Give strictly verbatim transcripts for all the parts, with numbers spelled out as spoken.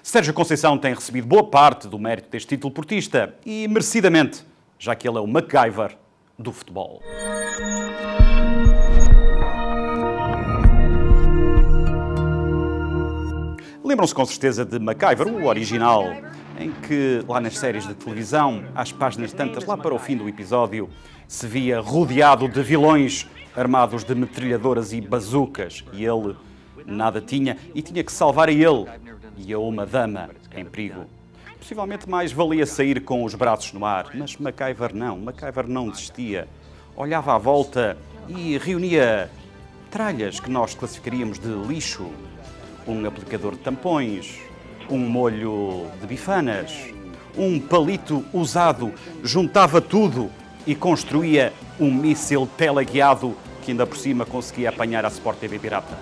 Sérgio Conceição tem recebido boa parte do mérito deste título portista e merecidamente, já que ele é o MacGyver do futebol. Lembram-se com certeza de MacGyver, o original, em que lá nas séries de televisão, às páginas tantas, lá para o fim do episódio, se via rodeado de vilões armados de metralhadoras e bazucas e ele nada tinha e tinha que salvar a ele e a uma dama em perigo. Possivelmente mais valia sair com os braços no ar, mas MacGyver não, MacGyver não desistia. Olhava à volta e reunia tralhas que nós classificaríamos de lixo. Um aplicador de tampões, um molho de bifanas, um palito usado, juntava tudo e construía um míssil teleguiado que ainda por cima conseguia apanhar a Sport T V pirata.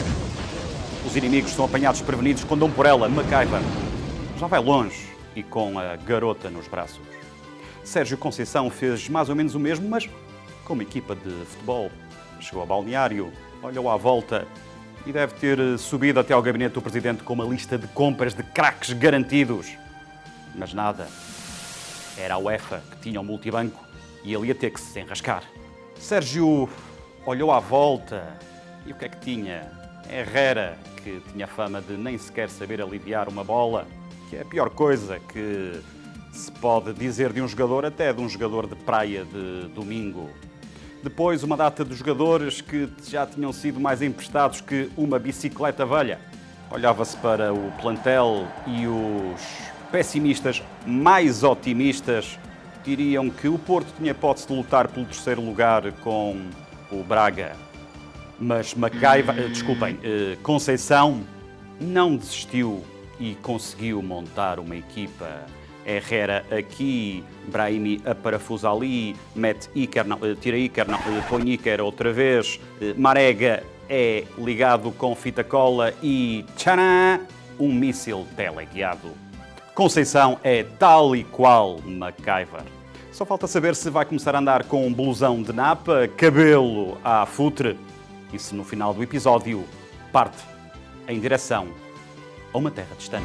Os inimigos são apanhados prevenidos quando dão por ela. MacGyver já vai longe e com a garota nos braços. Sérgio Conceição fez mais ou menos o mesmo, mas com uma equipa de futebol. Chegou ao balneário, olhou à volta e deve ter subido até ao gabinete do Presidente com uma lista de compras de craques garantidos. Mas nada. Era a UEFA que tinha o multibanco e ele ia ter que se enrascar. Sérgio olhou à volta e o que é que tinha? Herrera, que tinha fama de nem sequer saber aliviar uma bola, que é a pior coisa que se pode dizer de um jogador, até de um jogador de praia de domingo. Depois, uma data de jogadores que já tinham sido mais emprestados que uma bicicleta velha. Olhava-se para o plantel e os pessimistas mais otimistas diriam que o Porto tinha hipótese de lutar pelo terceiro lugar com o Braga. Mas MacGyver, desculpem, Conceição não desistiu e conseguiu montar uma equipa. Herrera aqui, Brahimi a parafusa ali, mete Iker, não, tira Iker, não, põe Iker outra vez, Marega é ligado com fita cola e tcharam, um míssil teleguiado. Conceição é tal e qual MacGyver. Só falta saber se vai começar a andar com um blusão de napa, cabelo à futre e se no final do episódio parte em direção a uma terra distante.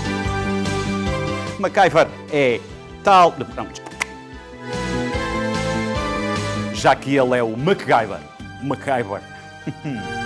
MacGyver é tal... Não, já que ele é o MacGyver. MacGyver.